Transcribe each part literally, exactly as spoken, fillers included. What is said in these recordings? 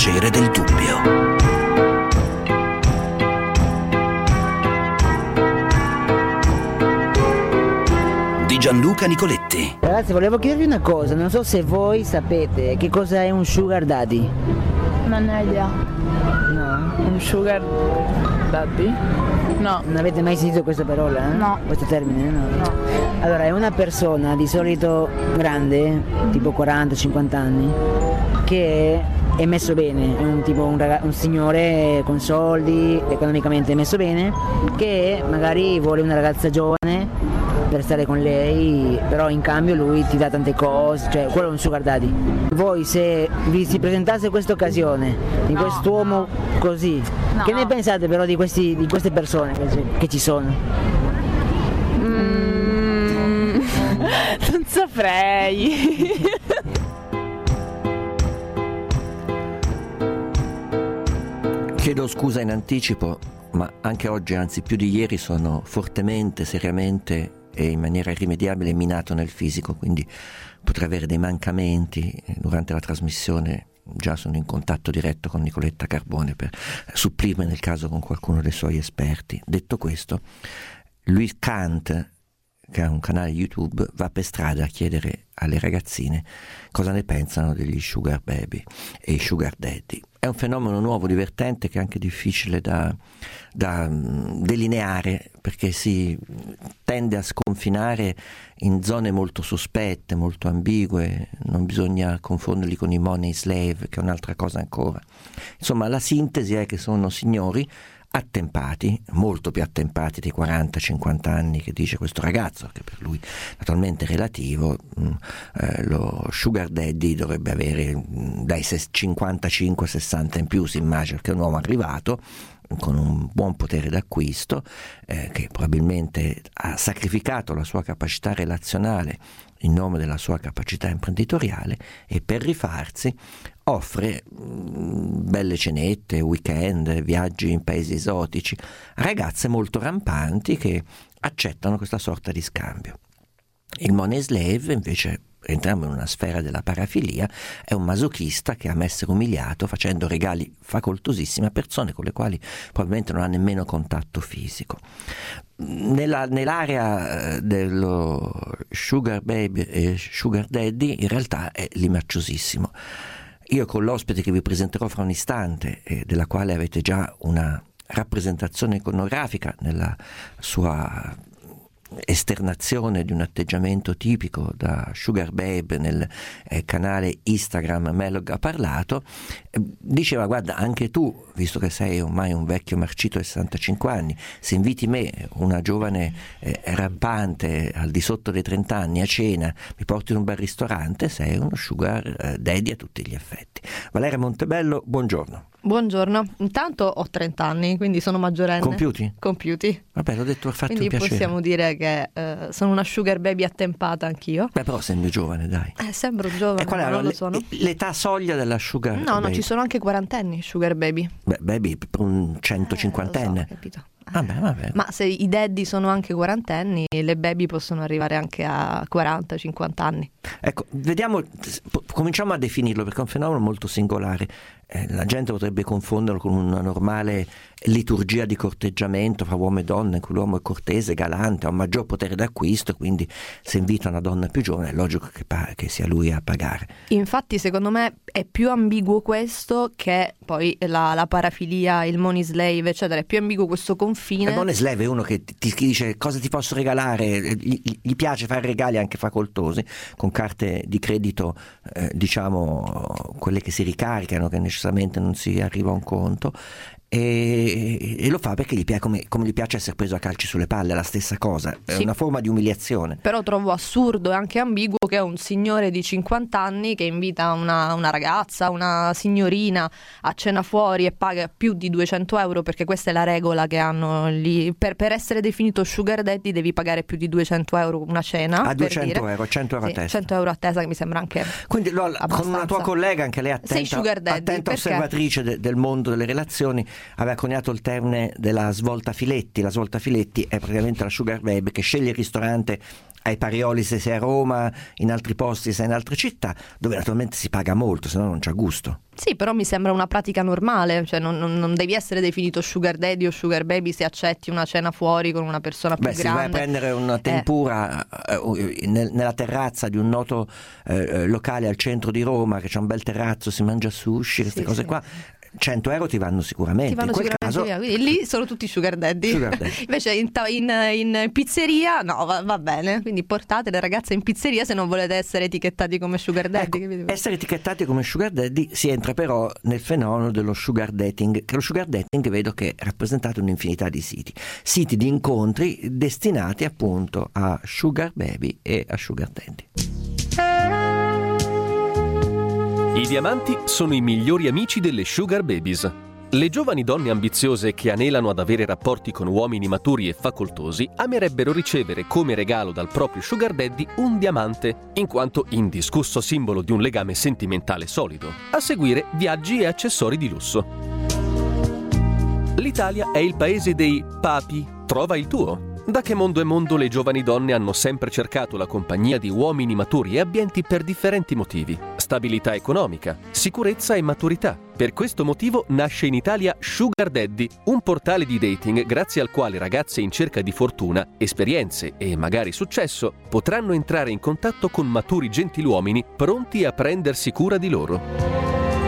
piacere del dubbio. Di Gianluca Nicoletti. Ragazzi, volevo chiedervi una cosa, non so se voi sapete che cosa è un sugar daddy. Non ne ho idea. No? Un sugar daddy? No. Non avete mai sentito questa parola? Eh? No. Questo termine? No. No. Allora, è una persona di solito grande, tipo quaranta cinquanta anni, che è messo bene, è un tipo un, raga- un signore con soldi, economicamente messo bene, che magari vuole una ragazza giovane per stare con lei, però in cambio lui ti dà tante cose, cioè quello è un sugar daddy. Voi, se vi si presentasse questa occasione di No, quest'uomo no. così, No. che ne pensate però di, questi, di queste persone che, che ci sono? Mm, non saprei. Chiedo scusa in anticipo, ma anche oggi, anzi più di ieri, sono fortemente, seriamente e in maniera irrimediabile minato nel fisico, quindi potrei avere dei mancamenti. Durante la trasmissione già sono in contatto diretto con Nicoletta Carbone per supplirmi nel caso con qualcuno dei suoi esperti. Detto questo, Louis Kant, che ha un canale YouTube, va per strada a chiedere alle ragazzine cosa ne pensano degli sugar baby e i sugar daddy. È un fenomeno nuovo, divertente, che è anche difficile da, da delineare, perché si tende a sconfinare in zone molto sospette, molto ambigue. Non bisogna confonderli con i money slave, che è un'altra cosa ancora. Insomma, la sintesi è che sono signori attempati, molto più attempati dei quaranta cinquanta anni che dice questo ragazzo, che per lui naturalmente è relativo. Eh, lo sugar daddy dovrebbe avere mh, dai cinquantacinque sessanta in più, si immagina, che è un uomo arrivato con un buon potere d'acquisto, eh, che probabilmente ha sacrificato la sua capacità relazionale in nome della sua capacità imprenditoriale, e per rifarsi offre mh, belle cenette, weekend, viaggi in paesi esotici a ragazze molto rampanti che accettano questa sorta di scambio. Il money slave, invece, entriamo in una sfera della parafilia, è un masochista che ama essere umiliato facendo regali facoltosissimi a persone con le quali probabilmente non ha nemmeno contatto fisico. Nella, nell'area dello sugar baby e sugar daddy in realtà è limaciosissimo. Io, con l'ospite che vi presenterò fra un istante, e della quale avete già una rappresentazione iconografica nella sua esternazione di un atteggiamento tipico da sugar babe nel eh, canale Instagram Melog ha parlato, eh, diceva: guarda, anche tu, visto che sei ormai un vecchio marcito di sessantacinque anni, se inviti me, una giovane eh, rampante al di sotto dei trenta anni, a cena, mi porti in un bel ristorante, sei uno sugar eh, daddy a tutti gli effetti. Valeria Montebello, buongiorno. Buongiorno, intanto ho trenta anni, quindi sono maggiorenne. Compiuti? Compiuti. Vabbè, l'ho detto per farti un quindi piacere. possiamo dire che eh, sono una sugar baby attempata anch'io. Beh, però sembri giovane, dai. Eh, sembro giovane, E qual è ma non le- lo sono. l'età soglia della sugar No, no, baby? ci sono anche quarantenni sugar baby. Beh, baby, per un centocinquantenne. Eh, lo so, capito. Eh. Vabbè, vabbè. Ma se i daddy sono anche quarantenni, le baby possono arrivare anche a quaranta cinquanta anni. Ecco, vediamo, cominciamo a definirlo, perché è un fenomeno molto singolare. Eh, la gente potrebbe confonderlo con una normale liturgia di corteggiamento fra uomo e donna, in cui l'uomo è cortese, galante, ha un maggior potere d'acquisto, e quindi se invita una donna più giovane è logico che, pa- che sia lui a pagare. Infatti, secondo me è più ambiguo questo che poi la, la parafilia, il money slave, eccetera. È più ambiguo questo confine. Il money slave è uno che ti, ti dice cosa ti posso regalare, gli, gli piace fare regali anche facoltosi, con carte di credito, eh, diciamo quelle che si ricaricano, che necessariamente non si arriva a un conto, e, e lo fa perché gli piace, come, come gli piace essere preso a calci sulle palle, è la stessa cosa, è Sì. una forma di umiliazione. Però trovo assurdo e anche ambiguo che un signore di cinquanta anni che invita una, una ragazza, una signorina a cena fuori e paga più di duecento euro, perché questa è la regola che hanno lì. Per, per essere definito sugar daddy devi pagare più di duecento euro una cena. A per duecento dire. euro, cento euro Sì, a testa. cento euro a testa, che mi sembra anche Quindi lo- con una tua abbastanza. collega, anche lei attenta, Sei sugar daddy, attenta perché? osservatrice de- del mondo delle relazioni, aveva coniato il termine della svolta filetti. La svolta filetti è praticamente la sugar baby che sceglie il ristorante ai Parioli se sei a Roma, in altri posti se sei in altre città, dove naturalmente si paga molto, se no non c'ha gusto. Sì, però mi sembra una pratica normale, cioè non, non, non devi essere definito sugar daddy o sugar baby se accetti una cena fuori con una persona più Beh, grande. se vai a prendere una tempura eh. eh, nel, nella terrazza di un noto eh, locale al centro di Roma, che c'ha un bel terrazzo, si mangia sushi, queste Sì, cose sì. qua, cento euro ti vanno sicuramente. Ti vanno in quel sicuramente caso, via, quindi lì sono tutti sugar daddy. Sugar daddy. Invece in, ta- in, in pizzeria no, va, va bene, quindi portate le ragazze in pizzeria se non volete essere etichettati come sugar daddy. Ecco, capito? essere etichettati come sugar daddy si entra però nel fenomeno dello sugar dating, che lo sugar dating vedo che è rappresentato in un'infinità di siti, siti di incontri destinati appunto a sugar baby e a sugar daddy. I diamanti sono i migliori amici delle sugar babies. Le giovani donne ambiziose che anelano ad avere rapporti con uomini maturi e facoltosi amerebbero ricevere come regalo dal proprio sugar daddy un diamante, in quanto indiscusso simbolo di un legame sentimentale solido. A seguire, viaggi e accessori di lusso. L'Italia è il paese dei papi. Trova il tuo. Da che mondo è mondo le giovani donne hanno sempre cercato la compagnia di uomini maturi e abbienti per differenti motivi. Stabilità economica, sicurezza e maturità. Per questo motivo nasce in Italia Sugar Daddy, un portale di dating grazie al quale ragazze in cerca di fortuna, esperienze e magari successo potranno entrare in contatto con maturi gentiluomini pronti a prendersi cura di loro.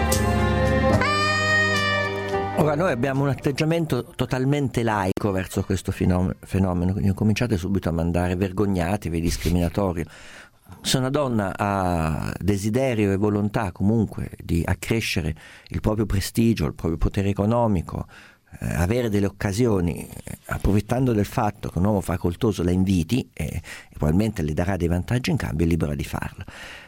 Ora noi abbiamo un atteggiamento totalmente laico verso questo fenomeno, quindi cominciate subito a mandare vergognatevi, discriminatorio. Se una donna ha desiderio e volontà comunque di accrescere il proprio prestigio, il proprio potere economico, eh, avere delle occasioni, eh, approfittando del fatto che un uomo facoltoso la inviti e, e probabilmente le darà dei vantaggi in cambio, è libera di farlo.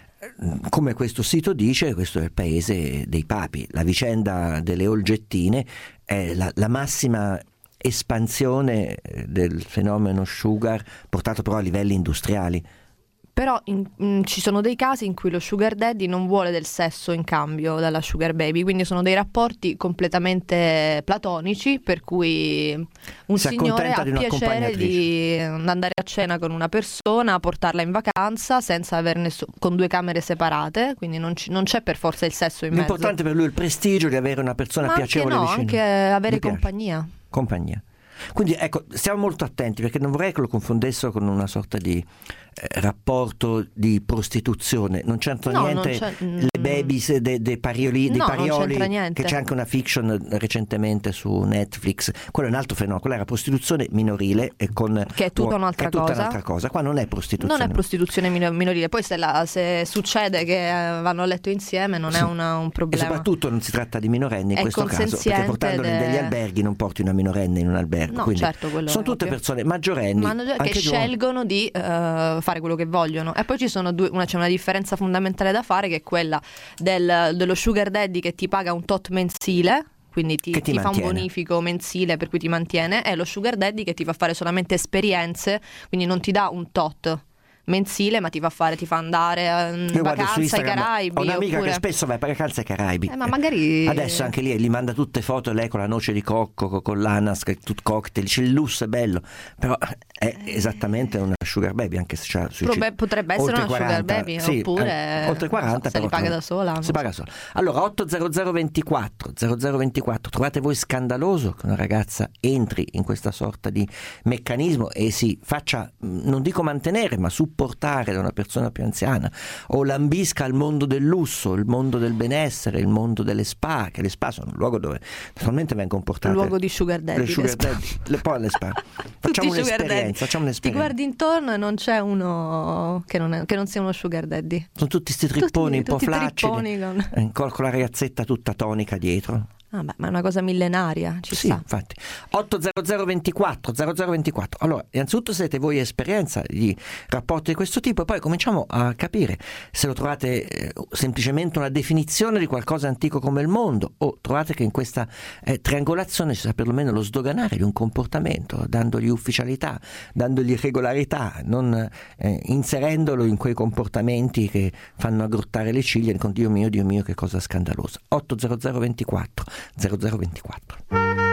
Come questo sito dice, questo è il paese dei papi. La vicenda delle olgettine è la, la massima espansione del fenomeno sugar, portato però a livelli industriali. Però in, in, ci sono dei casi in cui lo sugar daddy non vuole del sesso in cambio dalla sugar baby, quindi sono dei rapporti completamente platonici, per cui un si signore ha di piacere di andare a cena con una persona, portarla in vacanza senza aver nessun, con due camere separate, quindi non, ci, non c'è per forza il sesso in mezzo. L'importante per lui è il prestigio di avere una persona Ma piacevole anche no, vicino. anche avere Mi piace. compagnia. Compagnia. Quindi ecco, stiamo molto attenti, perché non vorrei che lo confondessero con una sorta di eh, rapporto di prostituzione. Non c'entra No, niente non c'è- le babies dei de parioli, dei No, non parioli, c'entra niente. che c'è anche una fiction recentemente su Netflix. Quello è un altro fenomeno, quella era prostituzione minorile e con, Che è tutta un'altra è tutta cosa. un'altra cosa. Qua non è prostituzione. Non è prostituzione mino- minorile, poi se, la, se succede che eh, vanno a letto insieme non Sì. è una, un E problema. soprattutto non si tratta di minorenni in È questo caso, perché consenziente portandoli in de- degli alberghi non porti una minorenne in un albergo. No, quindi certo, quello sono è tutte ovvio. persone maggiorenni, Ma hanno- che anche giovani. scelgono di eh, fare quello che vogliono. E poi ci sono due, una, c'è una differenza fondamentale da fare, che è quella del- dello sugar daddy che ti paga un tot mensile, quindi ti, Che ti ti fa un mantiene. bonifico mensile per cui ti mantiene, e lo sugar daddy che ti fa fare solamente esperienze, quindi non ti dà un tot mensile, ma ti fa fare, ti fa andare in Io guardo su vacanza ai Instagram, Caraibi. ho un'amica oppure... che spesso va per vacanze ai Caraibi. Eh, ma magari Adesso anche lì gli manda tutte foto, lei con la noce di cocco, co- con l'ananas, che è tutto cocktail, dice il lusso è bello, però è esattamente una sugar baby, anche se c'ha sui Probe- potrebbe essere oltre una sugar quaranta, baby, sì, oppure eh, oltre quaranta, se li però paga no, da sola, non si paga sola. Allora otto zero zero ventiquattro zero zero ventiquattro, trovate voi scandaloso che una ragazza entri in questa sorta di meccanismo e si faccia, non dico mantenere, ma supportare da una persona più anziana, o lambisca il mondo del lusso, il mondo del benessere, il mondo delle spa, che le spa sono un luogo dove naturalmente vengono portate luogo di sugar daddy, le sugar le spa. daddy, le, poi le spa. Tutti Facciamo sugar daddy. un'esperienza, facciamo Ti un'esperienza. guardi intorno e non c'è uno che non, è- che non sia uno sugar daddy. Sono tutti sti tripponi Tutti- un po' tutti flaccidi, tripponi con- eh, con, con la ragazzetta tutta tonica dietro. Ah, beh, ma è una cosa millenaria, ci Sì, sta. infatti. otto zero zero ventiquattro zero zero ventiquattro. Allora, innanzitutto siete voi esperienza di rapporti di questo tipo, e poi cominciamo a capire se lo trovate eh, semplicemente una definizione di qualcosa antico come il mondo, o trovate che in questa eh, triangolazione ci sia perlomeno lo sdoganare di un comportamento, dandogli ufficialità, dandogli regolarità, non eh, inserendolo in quei comportamenti che fanno aggrottare le ciglia con Dio mio, Dio mio, che cosa scandalosa. otto zero zero ventiquattro zero zero ventiquattro.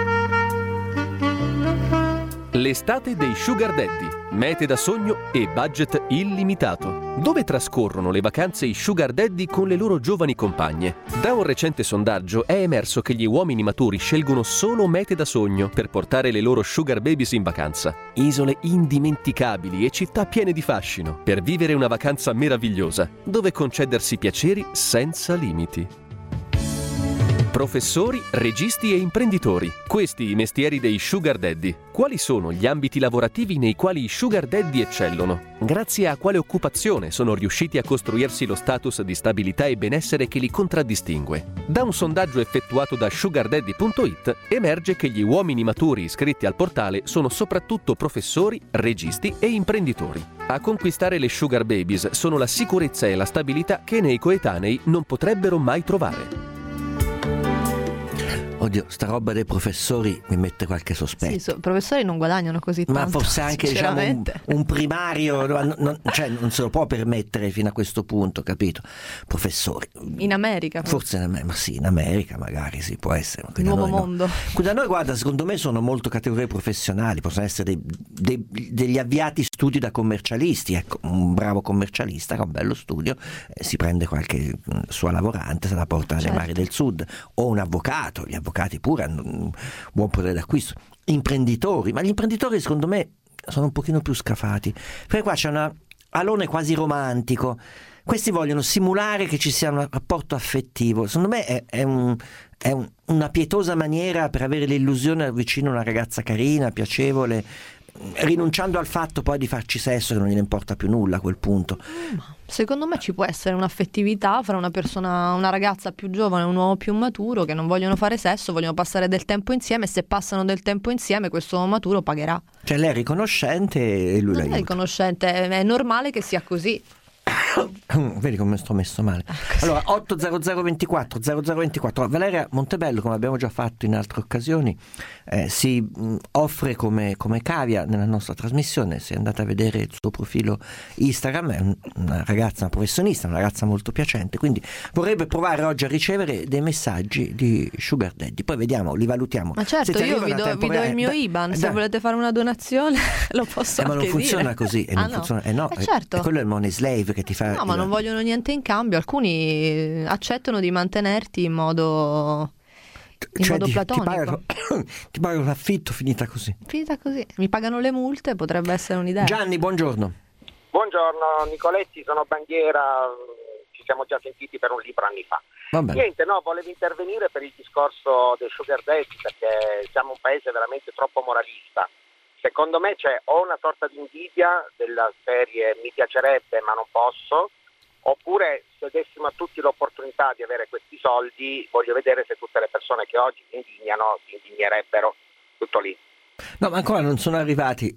L'estate dei Sugar Daddy, mete da sogno e budget illimitato. Dove trascorrono le vacanze i Sugar Daddy con le loro giovani compagne? Da un recente sondaggio è emerso che gli uomini maturi scelgono solo mete da sogno per portare le loro Sugar Babies in vacanza. Isole indimenticabili e città piene di fascino per vivere una vacanza meravigliosa, dove concedersi piaceri senza limiti. Professori, registi e imprenditori. Questi i mestieri dei Sugar Daddy. Quali sono gli ambiti lavorativi nei quali i Sugar Daddy eccellono? Grazie a quale occupazione sono riusciti a costruirsi lo status di stabilità e benessere che li contraddistingue? Da un sondaggio effettuato da sugar daddy punto it emerge che gli uomini maturi iscritti al portale sono soprattutto professori, registi e imprenditori. A conquistare le Sugar Babies sono la sicurezza e la stabilità che nei coetanei non potrebbero mai trovare. Oddio, sta roba dei professori mi mette qualche sospetto. Sì, so, professori non guadagnano così tanto. Ma forse anche diciamo un, un primario non, non, cioè non se lo può permettere fino a questo punto, capito? Professori. In America. Forse in America, ma sì, in America magari sì, può essere. Il nuovo mondo. No. Qui da noi, guarda, secondo me sono molto categorie professionali, possono essere dei, dei, degli avviati studi da commercialisti. Ecco, un bravo commercialista che ha un bello studio, eh, si prende qualche sua lavorante, se la porta alle certo. mari del sud, o un avvocato, gli avvocati pure hanno un buon potere d'acquisto, imprenditori, ma gli imprenditori secondo me sono un pochino più scafati, perché qua c'è un alone quasi romantico, questi vogliono simulare che ci sia un rapporto affettivo, secondo me è, è, un, è un, una pietosa maniera per avere l'illusione vicino a una ragazza carina, piacevole, rinunciando al fatto poi di farci sesso che non gliene importa più nulla a quel punto. Secondo me ci può essere un'affettività fra una persona, una ragazza più giovane e un uomo più maturo che non vogliono fare sesso, vogliono passare del tempo insieme, e se passano del tempo insieme questo uomo maturo pagherà. Cioè lei è riconoscente e lui non l'aiuta. è riconoscente, è normale che sia così. Vedi come sto messo male. Allora otto zero zero ventiquattro zero zero ventiquattro Valeria Montebello, come abbiamo già fatto in altre occasioni, eh, si mh, offre come, come cavia nella nostra trasmissione. Se andate a vedere il suo profilo Instagram, è un, una ragazza, una professionista, una ragazza molto piacente, quindi vorrebbe provare oggi a ricevere dei messaggi di Sugar Daddy, poi vediamo, li valutiamo. Ma certo, io vi do, vi do il mio I B A N, se volete fare una donazione lo posso eh, anche ma non funziona dire. così, e ah, non no. funziona, eh no, eh, certo. è, è quello è il money slave che ti fa. No, ma non vogliono niente in cambio, alcuni accettano di mantenerti in modo in cioè, modo ti, platonico. Ti pagano, ti pagano l'affitto, finita così. Finita così. Mi pagano le multe, potrebbe essere un'idea. Gianni, buongiorno. Buongiorno Nicoletti, sono banchiera, ci siamo già sentiti per un libro anni fa. Niente, no, volevo intervenire per il discorso dei Sugar Daddy, perché siamo un paese veramente troppo moralista. Secondo me c'è o una sorta di invidia della serie mi piacerebbe ma non posso, oppure se dessimo a tutti l'opportunità di avere questi soldi, voglio vedere se tutte le persone che oggi si indignano si indignerebbero. Tutto lì. No, ma ancora non sono arrivati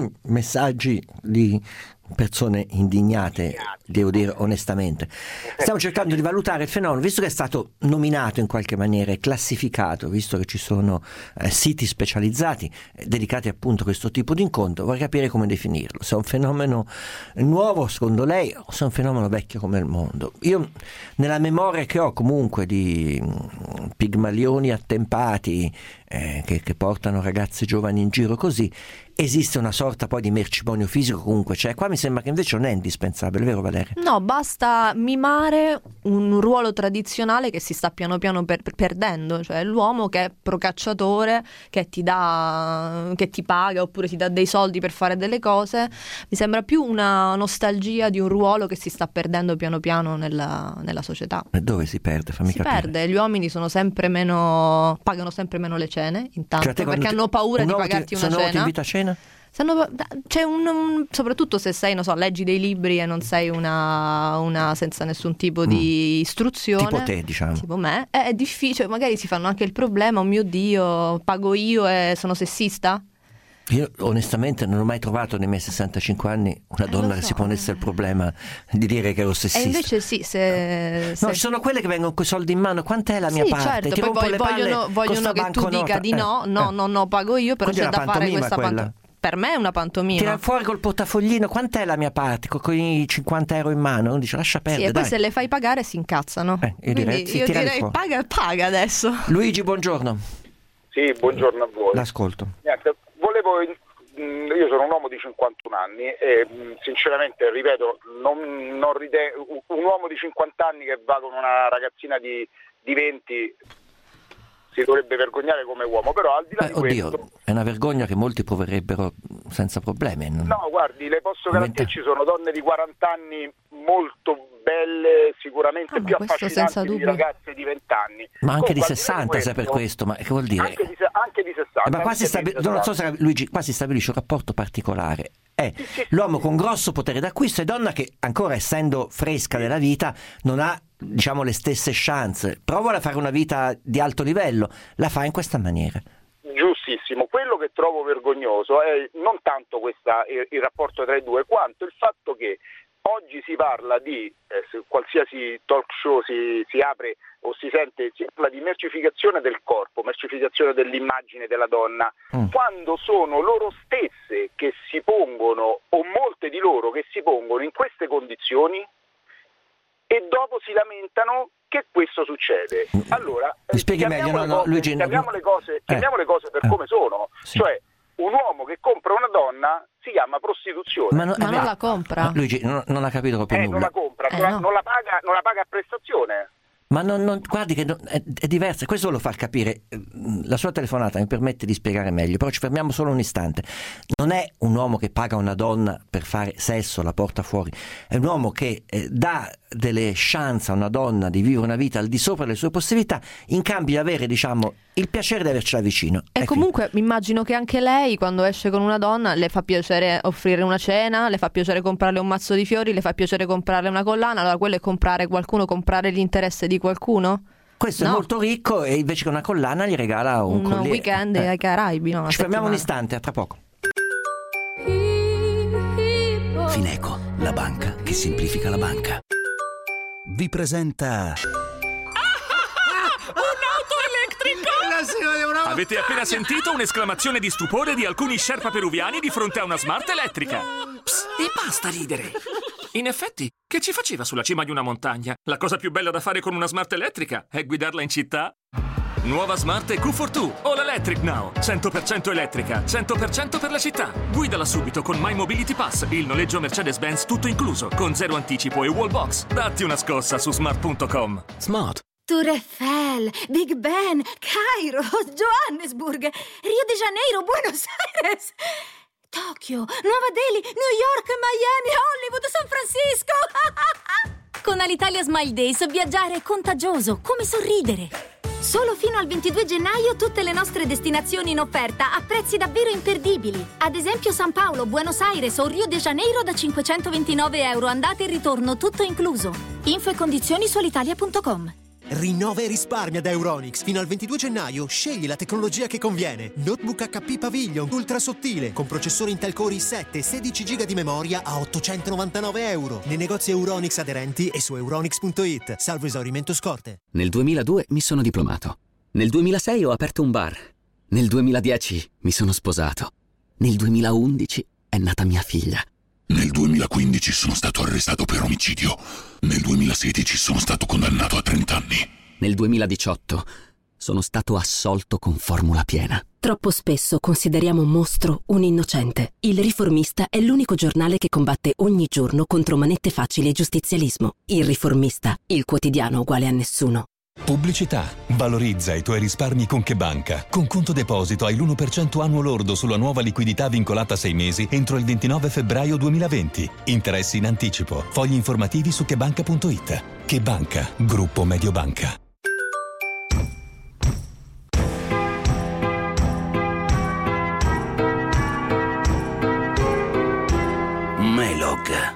messaggi di persone indignate, devo dire onestamente. Stiamo cercando di valutare il fenomeno, visto che è stato nominato in qualche maniera e classificato, visto che ci sono eh, siti specializzati eh, dedicati appunto a questo tipo di incontro, vorrei capire come definirlo, se è un fenomeno nuovo secondo lei o se è un fenomeno vecchio come il mondo. Io nella memoria che ho comunque di mh, pigmalioni attempati eh, che, che portano ragazze giovani in giro così, esiste una sorta poi di mercimonio fisico comunque, cioè qua mi sembra che invece non è indispensabile, vero Valeria? No, basta mimare un ruolo tradizionale che si sta piano piano per, per, perdendo, cioè l'uomo che è procacciatore, che ti dà, che ti paga oppure ti dà dei soldi per fare delle cose. Mi sembra più una nostalgia di un ruolo che si sta perdendo piano piano nella, nella società. E dove si perde? Fammi si capire. perde, gli uomini sono sempre meno, pagano sempre meno le cene, intanto, cioè, perché ti, hanno paura di pagarti ti, una cena. Ti invita a cena? Sanno, c'è un, un soprattutto se sei, non so, leggi dei libri e non sei una, una senza nessun tipo mm. di istruzione, tipo te, diciamo, tipo me, è, è difficile, magari si fanno anche il problema, oh mio Dio, pago io e sono sessista. Io onestamente non ho mai trovato nei miei sessantacinque anni una eh, donna so. che si ponesse il problema di dire che ero sessista. E invece sì, se, se... No, ci sono quelle che vengono con i soldi in mano, quant'è la mia sì, parte? Certo, Ti poi rompo le vogliono, palle vogliono che tu dica di no, eh, no, eh. no, no, pago io, però quindi c'è da fare questa pantomima. Per me è una pantomima. Tira fuori col portafoglino, quant'è la mia parte? Con i cinquanta euro in mano, uno dice lascia perdere. Sì, e poi dai. Se le fai pagare si incazzano. Eh, io direi, Quindi io direi paga, paga adesso. Luigi, buongiorno. Sì, buongiorno a voi. L'ascolto. Niente, volevo di cinquantuno anni e sinceramente, ripeto, non, non ride- un uomo di cinquanta anni che va con una ragazzina di, di venti si dovrebbe vergognare come uomo, però al di là Beh, di oddio, questo... è una vergogna che molti proverebbero senza problemi. Non... No, guardi, le posso garantire, ci sono donne di quaranta anni molto belle, sicuramente ah, più affascinanti di ragazze di venti anni. Ma anche Comunque, di sessanta, se per questo, ma che vuol dire? Anche di, anche di sessanta. Eh, ma qua si, stabi- non so se Luigi, qua si stabilisce un rapporto particolare. È sì, sì, l'uomo sì. con grosso potere d'acquisto e donna che, ancora essendo fresca della vita, non ha, diciamo, le stesse chance. Però vuole fare una vita di alto livello, la fa in questa maniera. Giustissimo, quello che trovo vergognoso è non tanto questa, il, il rapporto tra i due, quanto il fatto che oggi si parla di, eh, se qualsiasi talk show si, si apre o si sente, si parla di mercificazione del corpo, mercificazione dell'immagine della donna, mm. quando sono loro stesse che si pongono, o molte di loro che si pongono in queste condizioni e dopo si lamentano che questo succede. Allora, mi spieghi meglio, no, no, cose, Luigi, chiamiamo le cose, chiamiamo eh, le cose per eh, come sono, sì. Cioè un uomo che compra una donna si chiama prostituzione. Ma, no, ma non la compra. No, Luigi non, non ha capito proprio eh, nulla. non la compra, eh, non, la, no. non la paga, non la paga a prestazione. Ma non, non, guardi che non, è, è diversa, questo lo fa capire. La sua telefonata mi permette di spiegare meglio, però ci fermiamo solo un istante. Non è un uomo che paga una donna per fare sesso, la porta fuori, è un uomo che eh, dà delle chance a una donna di vivere una vita al di sopra delle sue possibilità in cambio di avere, diciamo, il piacere di avercela vicino. E è comunque mi immagino che anche lei, quando esce con una donna, le fa piacere offrire una cena, le fa piacere comprarle un mazzo di fiori, le fa piacere comprarle una collana. Allora quello è comprare qualcuno, comprare l'interesse di qualcuno? Questo no. è molto ricco e invece che una collana gli regala un, un collier. weekend eh. ai Caraibi, no? Ci fermiamo un istante, a tra poco. Fineco, la banca che semplifica la banca. Vi presenta... Avete appena sentito un'esclamazione di stupore di alcuni sherpa peruviani di fronte a una smart elettrica. Psst, e basta ridere. In effetti, che ci faceva sulla cima di una montagna? La cosa più bella da fare con una smart elettrica è guidarla in città. Nuova Smart E Q quarantadue, All Electric Now. cento per cento elettrica, cento per cento per la città. Guidala subito con My Mobility Pass, il noleggio Mercedes-Benz tutto incluso, con zero anticipo e wallbox. Datti una scossa su smart punto com. Smart. Tour Eiffel, Big Ben, Cairo, Johannesburg, Rio de Janeiro, Buenos Aires, Tokyo, Nuova Delhi, New York, Miami, Hollywood, San Francisco. Con Alitalia Smile Days viaggiare è contagioso, come sorridere. Solo fino al ventidue gennaio tutte le nostre destinazioni in offerta a prezzi davvero imperdibili. Ad esempio San Paolo, Buenos Aires o Rio de Janeiro da cinquecentoventinove euro andata e ritorno tutto incluso. Info e condizioni su alitalia punto com. Rinnova e risparmia da Euronics. Fino al ventidue gennaio scegli la tecnologia che conviene. Notebook H P Pavilion ultra sottile con processore Intel Core i sette e sedici giga di memoria a ottocentonovantanove euro. Nei negozi Euronics aderenti e su euronics punto it. Salvo esaurimento scorte. Nel duemiladue mi sono diplomato. Nel duemilasei ho aperto un bar. Nel duemiladieci mi sono sposato. Nel duemilaundici è nata mia figlia. Nel duemilaquindici sono stato arrestato per omicidio. Nel duemilasedici sono stato condannato a trenta anni. Nel duemiladiciotto sono stato assolto con formula piena. Troppo spesso consideriamo un mostro un innocente. Il Riformista è l'unico giornale che combatte ogni giorno contro manette facili e giustizialismo. Il Riformista, il quotidiano uguale a nessuno. Pubblicità. Valorizza i tuoi risparmi con CheBanca. Con conto deposito hai l'uno per cento annuo lordo sulla nuova liquidità vincolata a sei mesi entro il ventinove febbraio duemilaventi. Interessi in anticipo. Fogli informativi su chebanca punto it. CheBanca, gruppo Mediobanca. Melog.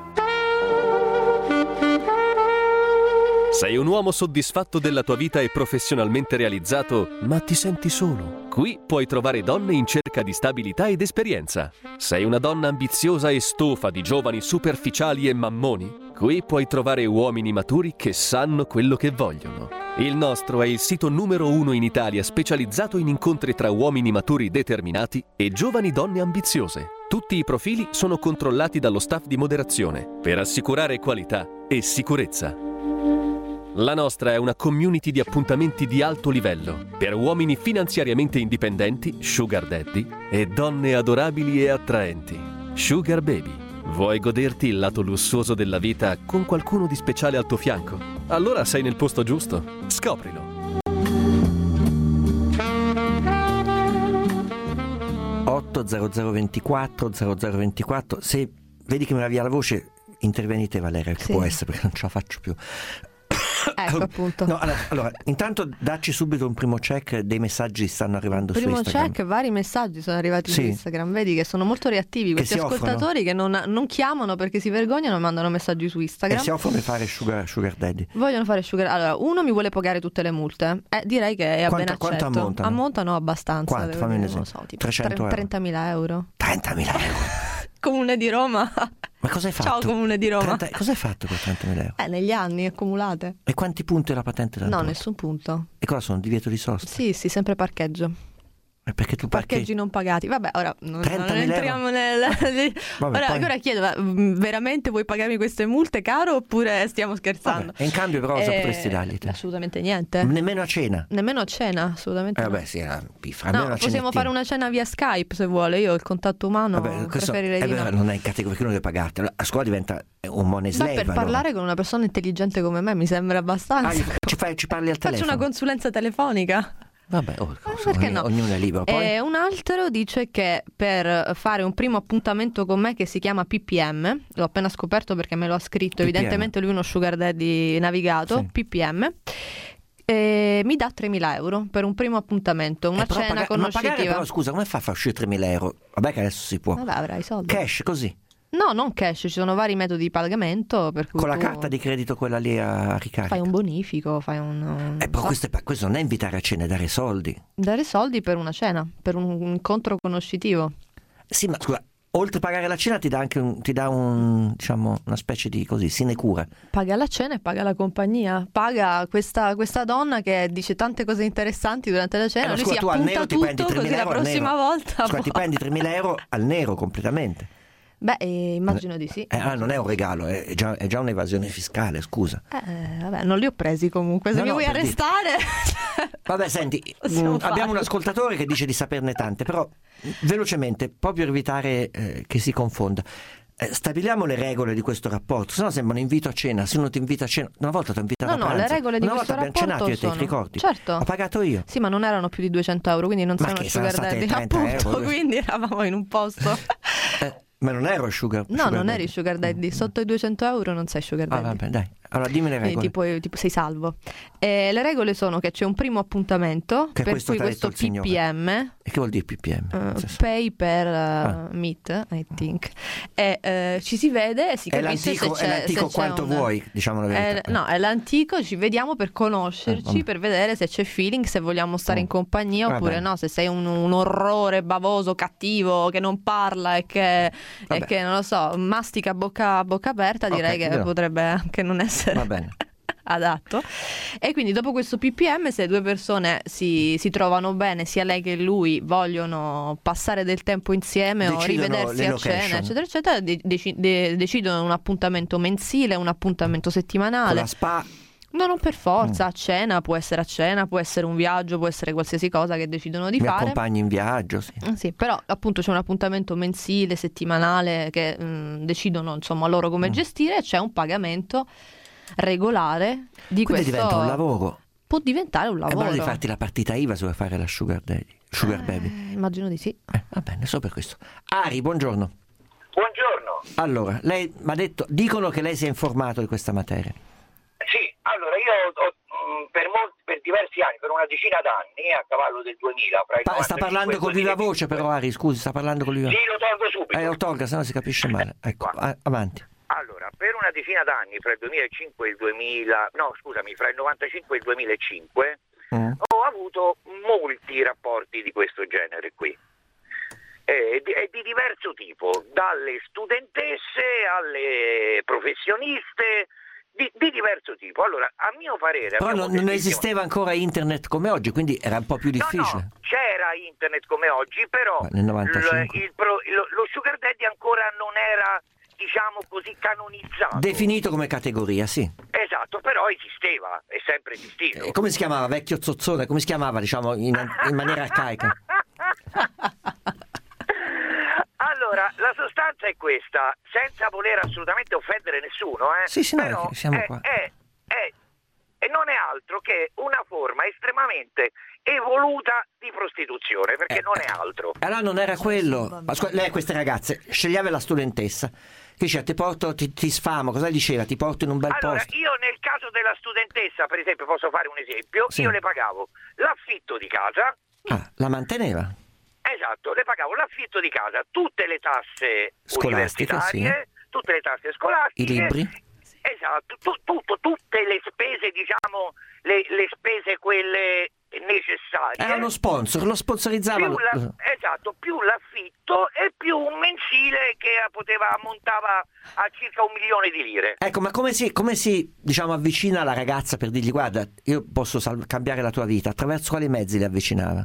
Sei un uomo soddisfatto della tua vita e professionalmente realizzato, ma ti senti solo? Qui puoi trovare donne in cerca di stabilità ed esperienza. Sei una donna ambiziosa e stufa di giovani superficiali e mammoni? Qui puoi trovare uomini maturi che sanno quello che vogliono. Il nostro è il sito numero uno in Italia specializzato in incontri tra uomini maturi determinati e giovani donne ambiziose. Tutti i profili sono controllati dallo staff di moderazione per assicurare qualità e sicurezza. La nostra è una community di appuntamenti di alto livello per uomini finanziariamente indipendenti, sugar daddy e donne adorabili e attraenti. Sugar Baby. Vuoi goderti il lato lussuoso della vita con qualcuno di speciale al tuo fianco? Allora sei nel posto giusto. Scoprilo. otto zero zero ventiquattro zero zero ventiquattro. Se vedi che mi va via la voce, intervenite Valeria, che sì. Può essere, perché non ce la faccio più. Ecco appunto. No, allora, allora, intanto dacci subito un primo check dei messaggi che stanno arrivando primo su Instagram. Primo check, vari messaggi sono arrivati sì. su Instagram. Vedi che sono molto reattivi questi ascoltatori offrono. Che non, non chiamano perché si vergognano e mandano messaggi su Instagram. E si offrono di fare sugar, sugar daddy. Vogliono fare sugar. Allora, uno mi vuole pagare tutte le multe. Eh, direi che è quanto, ben accetto. Quanto ammontano? Ammontano abbastanza. Quanto? Fammi un esempio. So, tipo trecento euro. trentamila euro. trentamila euro. Comune di Roma. Ma cosa hai fatto? Ciao Comune di Roma. trenta Cosa hai fatto con trentamila euro? Eh, negli anni accumulate. E quanti punti è la patente da No, auto? nessun punto. E cosa sono? Divieto di sosta? Sì, sì, sempre parcheggio. E perché tu parcheggi parcheggi non pagati. Vabbè, ora non, non entriamo nel Vabbè, ora, poi... ora chiedo, ma veramente vuoi pagarmi queste multe, caro, oppure stiamo scherzando? Vabbè, e in cambio però cosa eh, potresti dargli te? Assolutamente niente. Nemmeno a cena? Nemmeno a cena, assolutamente eh, no. Vabbè, sì, era pifra. No, possiamo fare una cena via Skype se vuole. Io il contatto umano vabbè, questo, preferirei eh, di no. Non è in categoria, perché uno deve pagarti. A scuola diventa un money slave. Ma per allora. parlare con una persona intelligente come me mi sembra abbastanza. Ah, ci, fai, ci parli al telefono? Faccio una consulenza telefonica. Vabbè, oh, eh, perché no? Ognuno è libero. Poi... E un altro dice che per fare un primo appuntamento con me che si chiama P P M, l'ho appena scoperto perché me lo ha scritto, P P M. Evidentemente lui è uno sugar daddy navigato, sì. P P M, e mi dà tremila euro per un primo appuntamento, una eh, cena paga- conoscitiva. Ma pagare però, scusa, come fa a far uscire tremila euro? Vabbè che adesso si può. Vabbè, avrai i soldi. Cash, così? No, non cash, ci sono vari metodi di pagamento. Per cui con la tu carta di credito, quella lì a ricarica. Fai un bonifico, fai un... Eh, però questo, è, questo non è invitare a cena, è dare soldi. Dare soldi per una cena, per un incontro conoscitivo. Sì, ma scusa, oltre a pagare la cena ti dà anche un, ti dà un, diciamo, una specie di così, sinecura. Paga la cena e paga la compagnia. Paga questa, questa donna che dice tante cose interessanti durante la cena. Eh, Lui scusa, si tu al appunta nero tutto, ti prendi tremila così euro la prossima volta. Scusa, ti prendi tremila euro al nero completamente. Beh, eh, immagino di sì. Eh, ah, non è un regalo, è già, è già un'evasione fiscale, scusa. Eh, vabbè, non li ho presi comunque. Se no, mi no, vuoi arrestare... Vabbè, senti, mh, abbiamo un ascoltatore che dice di saperne tante, però velocemente, proprio per evitare eh, che si confonda. Eh, stabiliamo le regole di questo rapporto, se no sembra un invito a cena. Se uno ti invita a cena, una volta ti ho invitato no, a pranzo, no, le regole di una questo volta abbiamo rapporto cenato io e te, ti ricordi? Certo. Ho pagato io. Sì, ma non erano più di duecento euro, quindi non ma sono che, sugar daddy, appunto, euro. Quindi eravamo in un posto. eh, ma non ero sugar No, sugar non daddy. eri sugar daddy, sotto i duecento euro non sei sugar daddy. Ah, vabbè, dai. Allora dimmi le regole. Tipo, tipo sei salvo. Eh, le regole sono che c'è un primo appuntamento, che per questo cui questo P P M. E che vuol dire P P M? Uh, pay per uh, ah. meet, I think. E uh, ci si vede e si è capisce l'antico, se c'è, è l'antico se quanto c'è un... vuoi, diciamo la verità. È, no, è l'antico, ci vediamo per conoscerci, eh, per vedere se c'è feeling, se vogliamo stare oh. in compagnia oppure vabbè. no, se sei un, un orrore bavoso, cattivo, che non parla e che, e che non lo so, mastica a bocca, bocca aperta, direi okay, che no. potrebbe anche non essere... Va bene. adatto. E quindi dopo questo P P M, se due persone si, si trovano bene, sia lei che lui vogliono passare del tempo insieme decidono o rivedersi a cena eccetera eccetera, de- dec- de- decidono un appuntamento mensile, un appuntamento settimanale con la spa. No, non per forza, mm. a cena, può essere a cena, può essere un viaggio, può essere qualsiasi cosa che decidono di Mi fare. Mi accompagni in viaggio, sì. Sì, però appunto c'è un appuntamento mensile, settimanale che mh, decidono insomma loro come mm. gestire, e c'è un pagamento regolare di Quindi questo. diventa un lavoro. Può diventare un lavoro. E allora devi farti la partita I V A se vuoi fare la sugar daddy, sugar eh, baby. Immagino di sì. Eh, va bene, so per questo. Ari, buongiorno. Buongiorno. Allora, lei mi ha detto, dicono che lei si è informato di questa materia. Sì, allora io ho, per, molti, per diversi anni, per una decina d'anni, a cavallo del duemila, fra pa- sta parlando con viva voce però Ari, scusi, sta parlando con viva voce. Sì, lo tolgo subito. Eh, lo tolga, sennò si capisce male. Ecco, a- avanti. Allora, per una decina d'anni, fra il duemilacinque e il duemila, no scusami, fra il novantacinque e il duemilacinque, mm. ho avuto molti rapporti di questo genere qui. E di, e di diverso tipo, dalle studentesse alle professioniste, di, di diverso tipo. Allora, a mio parere... Però non, non esisteva ancora internet come oggi, quindi era un po' più difficile. No, no, c'era internet come oggi, però nel novantacinque. Il, il pro, lo, lo sugar daddy ancora non era, diciamo così, canonizzato. Definito come categoria, sì. Esatto, però esisteva, è sempre esistito. E come si chiamava? Vecchio zozzone? Come si chiamava, diciamo, in, in maniera arcaica? Allora, Allora, la sostanza è questa, senza voler assolutamente offendere nessuno, eh? Sì, sì, no, però siamo è, qua. È, è, e non è altro che una forma estremamente evoluta di prostituzione, perché eh, non è altro. Allora non era quello. Ma scusa, lei queste ragazze sceglieva la studentessa che diceva ti porto, ti, ti sfamo, cosa diceva? Ti porto in un bel allora, posto. Io nel caso della studentessa, per esempio, posso fare un esempio, Sì. io le pagavo l'affitto di casa. Ah, la manteneva? Esatto, le pagavo l'affitto di casa, tutte le tasse Scolastiche, universitarie, sì. tutte le tasse scolastiche. I libri? Esatto, tu, tutto, tutte le spese, diciamo, le, le spese quelle necessarie. Era uno sponsor, lo sponsorizzava. Più la, esatto, più l'affitto e più un mensile che poteva ammontava a circa un milione di lire. Ecco, ma come si, come si diciamo, avvicina la ragazza per dirgli guarda, io posso sal- cambiare la tua vita? Attraverso quali mezzi le avvicinava?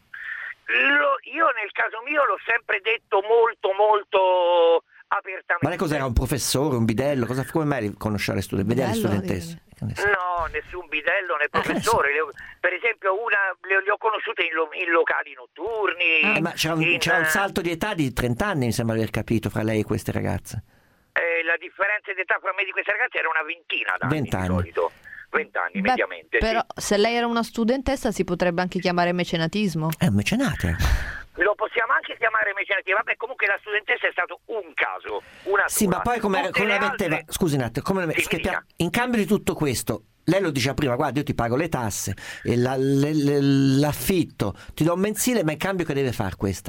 Lo, io nel caso mio l'ho sempre detto molto molto apertamente. Ma lei cos'era, un professore, un bidello? Cosa, come mai conoscere le studentesse? Vedere le studentesse? No, nessun bidello né professore. Le, per esempio una le, le ho conosciute in, lo, in locali notturni. Eh, ma c'era un, in, c'era un salto di età di trenta anni, mi sembra di aver capito, fra lei e queste ragazze. Eh, la differenza d'età fra me e di queste ragazze era una ventina d'anni venti anni. di solito. vent'anni Beh, mediamente. Però sì. se lei era una studentessa si potrebbe anche chiamare mecenatismo. È un mecenate. Lo possiamo anche chiamare mecenatismo. Vabbè, comunque la studentessa è stato un caso, una Sì, sola. ma poi come, Tutte come le la metteva? altre- Scusi un attimo, come la Sì, che mi pia- dica. in cambio di tutto questo, lei lo diceva prima, guarda, io ti pago le tasse, e la- le- le- l'affitto, ti do un mensile, ma in cambio che deve fare questa?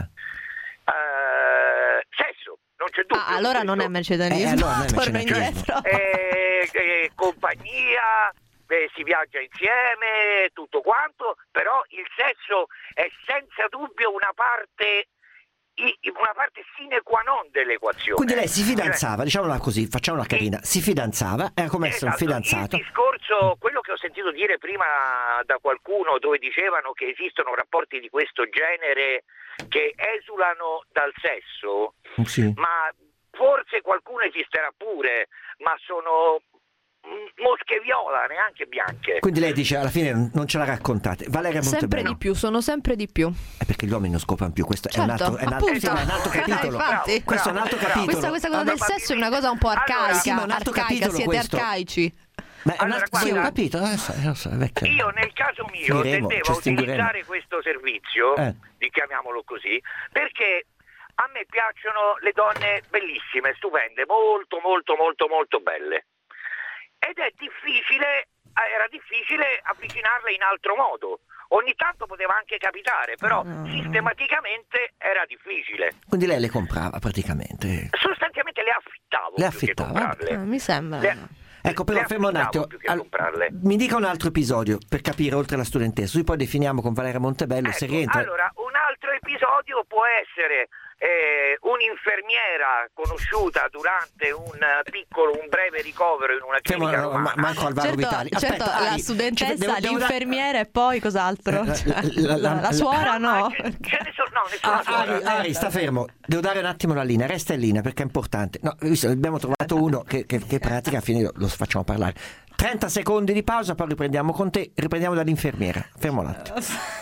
Eh, sesso, non c'è dubbio. Ah, allora non è mecenatismo. Eh, allora non è Torno mecenatismo. indietro. Eh, eh, compagnia, eh, si viaggia insieme, tutto quanto, però il sesso è senza dubbio una parte i- una parte sine qua non dell'equazione. Quindi lei si fidanzava, diciamola così, facciamola carina, si fidanzava, era come essere un Esatto. fidanzato. Il discorso, quello che ho sentito dire prima da qualcuno, dove dicevano che esistono rapporti di questo genere che esulano dal sesso, Sì. ma forse qualcuno esisterà pure, ma sono mm, mosche viola, neanche bianche. Quindi lei dice alla fine non ce la raccontate. Valeria Sempre Montebello. di più, sono sempre di più. È perché gli uomini non scopano più, questo è un Certo, altro, è un altro, appunto. sì, ma è un altro capitolo. Eh, infatti. Questo è un altro Bravo. capitolo. Questa, questa cosa del sesso è una cosa un po' Allora, arcaica. sì, ma è un altro arcaica, capitolo siete questo. arcaici. Ma è un Allora, altro, sì, ho guarda, capito, eh, so, lo so, è vecchio. Io nel caso mio Finiremo, tendevo ci a estingueremo. utilizzare questo servizio, Eh. di- chiamiamolo così, perché a me piacciono le donne bellissime, stupende, molto molto molto molto belle. Ed è difficile, era difficile avvicinarle in altro modo. Ogni tanto poteva anche capitare, però sistematicamente era difficile. Quindi lei le comprava praticamente. Sostanzialmente le affittavo. Le più che affittava, comprarle. Ah, mi sembra. Le- Ecco, però le fermo un affittavo attimo. più che Al- comprarle. mi dica un altro episodio per capire, oltre la studentessa. Così poi definiamo con Valeria Montebello se Ecco, rientra. allora, un altro episodio può essere eh, un'infermiera conosciuta durante un eh, piccolo, un breve ricovero in una Fermo, clinica no, romana. ma- manco Alvaro Certo, Vitali. certo, Aspetta, la Ari, studentessa, ci- devo- devo dare- l'infermiera e poi cos'altro? Eh, Cioè, la- la- la, la- suora no. Ce ne sono, no, nessuna Ah, suora. Ari, Ari, sta fermo, devo dare un attimo la linea, resta in linea perché è importante. No, visto, abbiamo trovato uno che, che, che pratica, a fine lo, lo facciamo parlare. trenta secondi di pausa, poi riprendiamo con te, riprendiamo dall'infermiera. Fermo un attimo.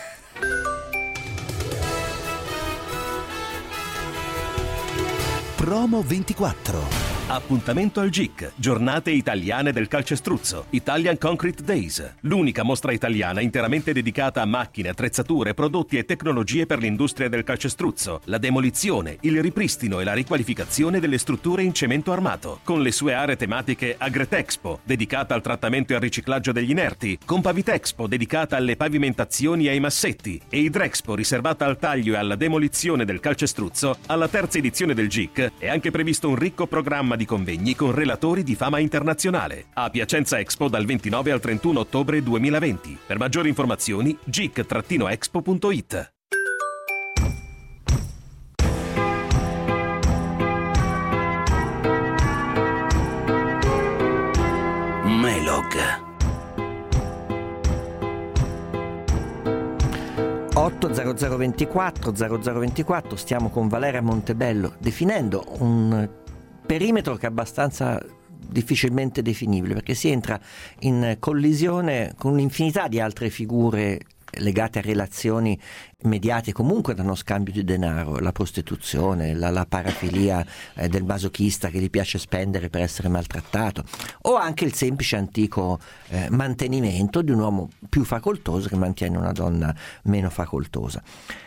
Promo ventiquattro. Appuntamento al G I C, Giornate Italiane del Calcestruzzo, Italian Concrete Days, l'unica mostra italiana interamente dedicata a macchine, attrezzature, prodotti e tecnologie per l'industria del calcestruzzo, la demolizione, il ripristino e la riqualificazione delle strutture in cemento armato, con le sue aree tematiche Agretexpo, dedicata al trattamento e al riciclaggio degli inerti, Compavitexpo, dedicata alle pavimentazioni e ai massetti, e Idrexpo, riservata al taglio e alla demolizione del calcestruzzo. Alla terza edizione del G I C è anche previsto un ricco programma di convegni con relatori di fama internazionale. A Piacenza Expo dal ventinove al trentuno ottobre duemilaventi. Per maggiori informazioni gic expo punto it. Melog. otto zero zero ventiquattro zero zero ventiquattro, stiamo con Valeria Montebello definendo un perimetro che è abbastanza difficilmente definibile, perché si entra in collisione con un'infinità di altre figure legate a relazioni mediate comunque da uno scambio di denaro, la prostituzione, la, la parafilia eh, del masochista che gli piace spendere per essere maltrattato, o anche il semplice antico eh, mantenimento di un uomo più facoltoso che mantiene una donna meno facoltosa.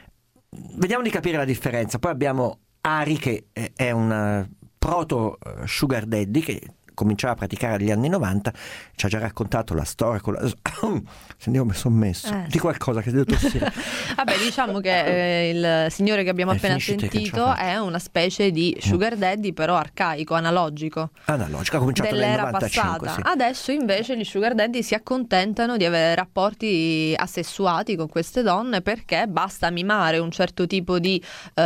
Vediamo di capire la differenza. Poi abbiamo Ari, che è una proto sugar daddy che cominciava a praticare negli anni novanta, ci ha già raccontato la storia con la... Sentiamo, mi sono messo eh. di qualcosa che devo tossire. Vabbè, diciamo che eh, il signore che abbiamo eh, appena sentito è una specie di sugar daddy, però arcaico, analogico. Analogico, ha cominciato nel novantacinque. Passata. Sì. Adesso invece gli sugar daddy si accontentano di avere rapporti asessuati con queste donne perché basta mimare un certo tipo di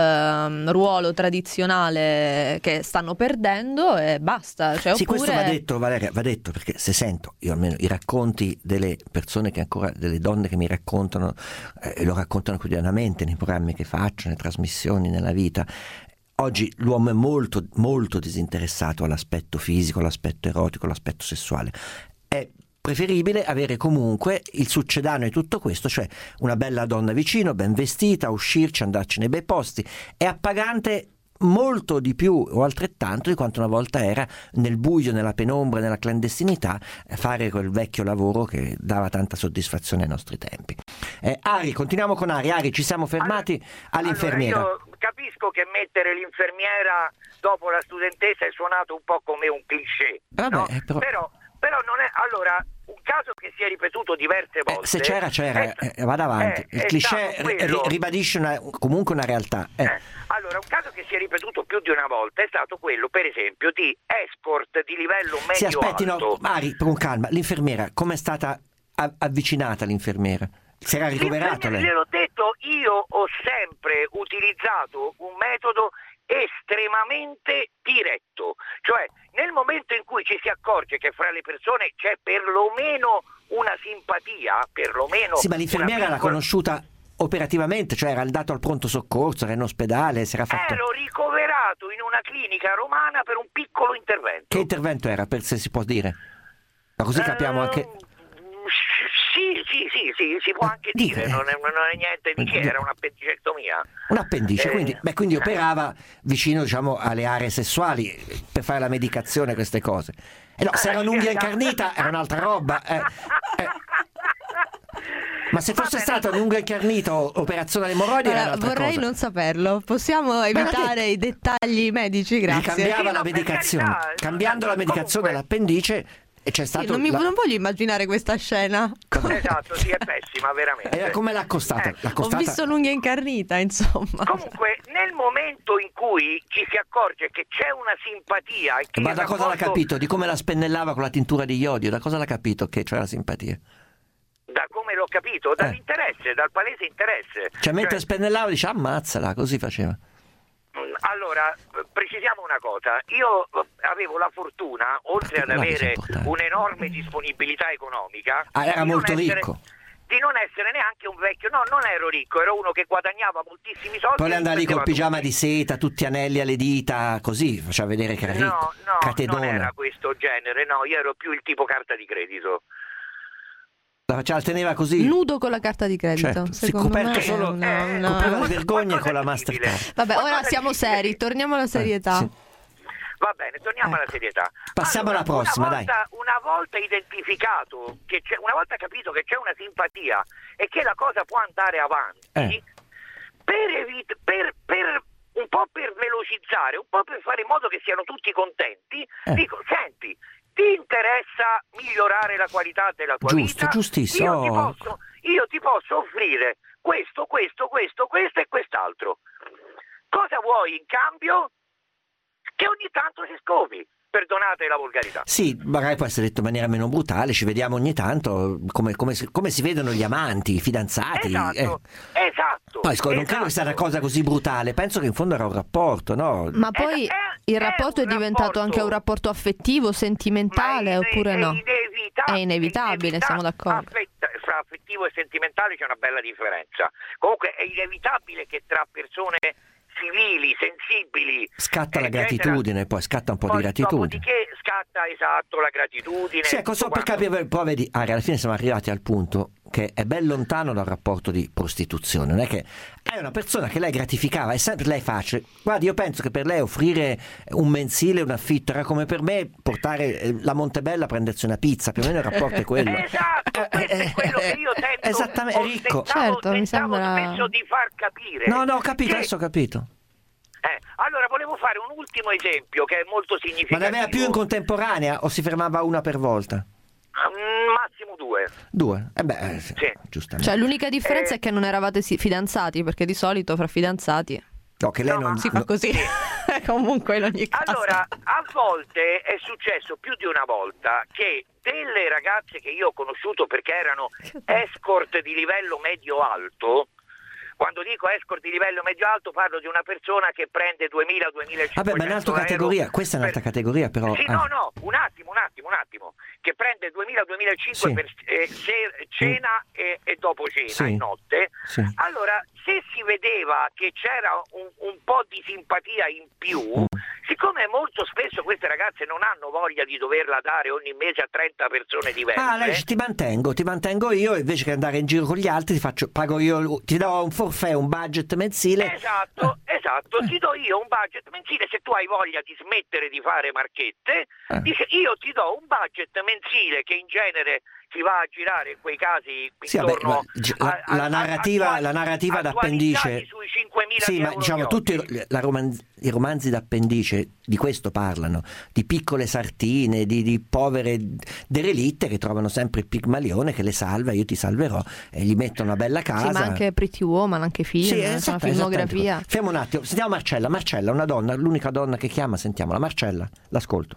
eh, ruolo tradizionale che stanno perdendo e basta. Cioè, sì, oppure... questo va detto, Valeria, va detto, perché se sento io almeno i racconti delle persone che ancora, delle donne che mi raccontano, eh, lo raccontano quotidianamente nei programmi che faccio, nelle trasmissioni, nella vita. Oggi l'uomo è molto, molto disinteressato all'aspetto fisico, all'aspetto erotico, all'aspetto sessuale. È preferibile avere comunque il succedaneo di tutto questo, cioè una bella donna vicino, ben vestita, uscirci, andarci nei bei posti. È appagante molto di più o altrettanto di quanto una volta era nel buio, nella penombra, nella clandestinità, fare quel vecchio lavoro che dava tanta soddisfazione ai nostri tempi. Eh, Ari, continuiamo con Ari. Ari, ci siamo fermati all'infermiera. Allora, io capisco che mettere l'infermiera dopo la studentessa è suonato un po' come un cliché, Vabbè, no? però... però però non è, allora, un caso che si è ripetuto diverse volte. Eh, se c'era, c'era, è, eh, vada avanti. È, il è cliché ri- ribadisce una, comunque una realtà. Eh. Eh, allora, un caso che si è ripetuto più di una volta è stato quello, per esempio, di escort di livello medio-alto. Sì, aspetti, no, Ari, con calma. L'infermiera, come è stata a- avvicinata l'infermiera? Si era ricoverato lei? Gliel'ho detto, io ho sempre utilizzato un metodo estremamente diretto, cioè nel momento in cui ci si accorge che fra le persone c'è perlomeno una simpatia, perlomeno sì, ma l'infermiera piccola... l'ha conosciuta operativamente, cioè era andato al pronto soccorso, era in ospedale, si era fatto... Ero ricoverato in una clinica romana per un piccolo intervento. Che intervento era, per se si può dire? Ma così capiamo uh... anche... Sì, sì, sì, sì, si può anche Dica, dire, eh. non è, non è niente di che, era un'appendicectomia. Un'appendice, Eh, quindi, beh, quindi operava vicino, diciamo, alle aree sessuali per fare la medicazione, queste cose. E no, se era un'unghia incarnita era un'altra roba. Eh, eh. Ma se fosse stata un'unghia incarnita o operazione all'emorroidi era Allora, un'altra vorrei cosa. non saperlo. Possiamo evitare i dettagli medici, Gli grazie. cambiava Sì, la no, per medicazione. carità, Cambiando la medicazione comunque- all'appendice e c'è Sì, stato... non, mi, la- non voglio immaginare questa scena. Esatto, sì, è pessima, veramente. Eh, come l'ha accostata? Eh, L'ha Ho accostata... visto l'unghia incarnita, insomma. Comunque, nel momento in cui ci si accorge che c'è una simpatia e che Ma il da cosa l'ha rapporto- capito? Di come la spennellava con la tintura di iodio? Da cosa l'ha capito che c'era la simpatia? Da come l'ho capito, dall'interesse, dal palese interesse. Cioè mentre Cioè, spennellava dice ammazzala, così faceva. allora, precisiamo una cosa, io avevo la fortuna, oltre ad Particolari avere sono importanti. un'enorme disponibilità economica, Ah, era di non molto essere- ricco. di non essere neanche un vecchio, no, non ero ricco, ero uno che guadagnava moltissimi soldi. Poi lei andava lì col spendeva pigiama tutti. di seta, tutti anelli alle dita, così faceva vedere che era ricco. No, no, Catedona. non era questo genere, no, io ero più il tipo carta di credito. La faceva, la teneva così. Nudo con la carta di credito. Certo, si secondo coperto me è solo- una- eh, una- Copriva le Qualcosa- vergogne con la qualcosa di Mastercard. Vabbè, ora Qualcosa siamo di- seri, torniamo alla serietà. sì. Va bene, torniamo alla serietà. Passiamo alla prossima, una dai. volta, Una volta identificato, che c'è, una volta capito che c'è una simpatia e che la cosa può andare avanti, Eh. per, evit- per, per un po' per velocizzare, un po' per fare in modo che siano tutti contenti, Eh. dico, senti, ti interessa migliorare la qualità della tua Giusto, vita? giustissimo. Io ti, Oh. posso, io ti posso offrire questo, questo, questo, questo e quest'altro. Cosa vuoi in cambio? Che ogni tanto si scopi, perdonate la volgarità. Sì, magari può essere detto in maniera meno brutale, ci vediamo ogni tanto come, come si, come si vedono gli amanti, i fidanzati. Esatto, eh. esatto. Poi scusa, non credo che sia una cosa così brutale, penso che in fondo era un rapporto, no? Ma poi È- è- il è rapporto è un diventato rapporto- anche un rapporto affettivo, sentimentale, Ma è- oppure è no? inevita- È inevitabile, inevita- siamo d'accordo. affett- fra affettivo e sentimentale c'è una bella differenza. Comunque è inevitabile che tra persone civili, sensibili, Scatta la eccetera, gratitudine, poi scatta un po' poi di gratitudine. dopodiché scatta esatto la gratitudine. Sì, ecco, so tutto per quanto. capire, poi vedi, Ari, alla fine siamo arrivati al punto che è ben lontano dal rapporto di prostituzione. Non è che è una persona che lei gratificava, è sempre lei facile. Guardi, io penso che per lei offrire un mensile, un affitto, era come per me portare la Montebella a prendersi una pizza, più o meno il rapporto è quello. Esatto, questo è quello che io tento, esattamente, è ricco. Tentavo, Certo, mi tentavo sembra... spesso di far capire. No, no, ho capito, che... adesso ho capito. Eh, allora volevo fare un ultimo esempio che è molto significativo. Ma ne aveva più in contemporanea o si fermava una per volta? Um, massimo due. Due? Eh beh, sì, sì. Giustamente. Cioè l'unica differenza eh... è che non eravate fidanzati, perché di solito fra fidanzati no, che lei no, non si fa no. così. Comunque in ogni caso. Allora, a volte è successo più di una volta che delle ragazze che io ho conosciuto perché erano escort di livello medio-alto. Quando dico escort di livello medio-alto parlo di una persona che prende duemila duemilacinquecento Vabbè, ma è un'altra categoria, questa è un'altra per... categoria però. Sì, ah. no, no, un attimo, un attimo, un attimo. Che prende duemila duemilacinque Sì. per eh, ce- cena mm. e, e dopo cena, Sì. in notte. Sì. Allora, se si vedeva che c'era un, un po' di simpatia in più, mm. siccome molto spesso queste ragazze non hanno voglia di doverla dare ogni mese a trenta persone diverse. Ah, lei dice, ti mantengo, ti mantengo io, invece che andare in giro con gli altri ti faccio, pago io, ti do un forfait, un budget mensile. Esatto, ah. esatto, ti do io un budget mensile, se tu hai voglia di smettere di fare marchette, ah. dice io ti do un budget mensile che in genere si va a girare in quei casi sì, intorno vabbè, la, a, la narrativa, attuali, la narrativa d'appendice sui cinquemila sì, ma euro diciamo tutti la romanzi, i romanzi d'appendice di questo parlano, di piccole sartine, di, di povere derelitte che trovano sempre il Pigmalione che le salva, io ti salverò, e gli mettono una bella casa. Sì, ma anche Pretty Woman, anche film, sì, eh, esatto, una filmografia. Fermo un attimo, sentiamo Marcella, Marcella, una donna, l'unica donna che chiama, sentiamola, Marcella, l'ascolto.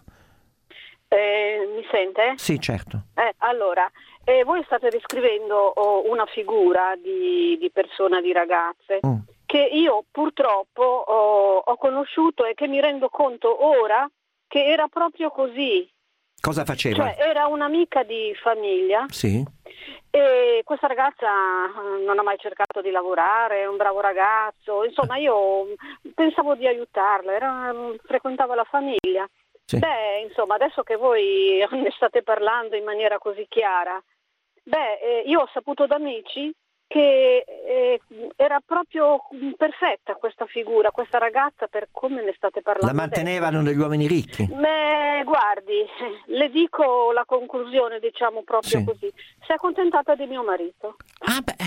Eh, mi sente? Sì, certo. Eh, allora, eh, voi state descrivendo oh, una figura di, di persona, di ragazze, mm. che io purtroppo oh, ho conosciuto e che mi rendo conto ora che era proprio così. Cosa faceva? Cioè, era un'amica di famiglia. Sì. E questa ragazza non ha mai cercato di lavorare, è un bravo ragazzo, insomma io pensavo di aiutarla, era, frequentava la famiglia. Sì. Beh, insomma, adesso che voi ne state parlando in maniera così chiara, beh, eh, io ho saputo da amici che eh, era proprio perfetta questa figura, questa ragazza, per come ne state parlando. La mantenevano degli uomini ricchi? Beh, guardi, le dico la conclusione, diciamo proprio sì. così. Si è accontentata di mio marito. Ah, beh...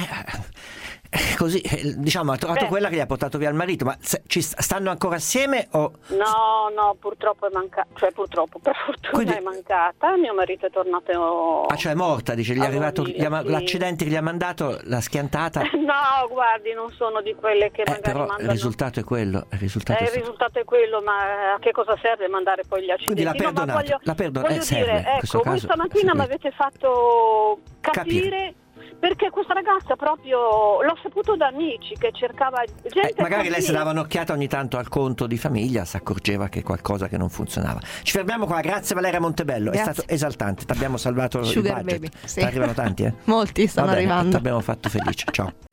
Così, diciamo, ha trovato Beh. quella che gli ha portato via il marito, ma se, ci stanno ancora assieme o... No, no, purtroppo è mancata, cioè purtroppo, per fortuna Quindi... è mancata, mio marito è tornato... Ah, cioè è morta, dice, gli è arrivato, gli ha, sì. l'accidente che gli ha mandato, l'ha schiantata? No, guardi, non sono di quelle che eh, magari però mandano... il risultato è quello, il risultato, eh, è il risultato è quello, ma a che cosa serve mandare poi gli accidenti? Quindi la perdonate, no, voglio, la perdon- voglio eh, serve, dire, ecco, voi stamattina mi avete fatto capire... capire. Perché questa ragazza proprio l'ho saputo da amici che cercava gente. Eh, magari così. Lei si dava un'occhiata ogni tanto al conto di famiglia, si accorgeva che qualcosa che non funzionava. Ci fermiamo qua, grazie Valeria Montebello, grazie. È stato esaltante, ti abbiamo salvato Sugar il budget. baby, sì. Arrivano tanti, eh? Molti stanno bene, arrivando. Ti abbiamo fatto felice, ciao.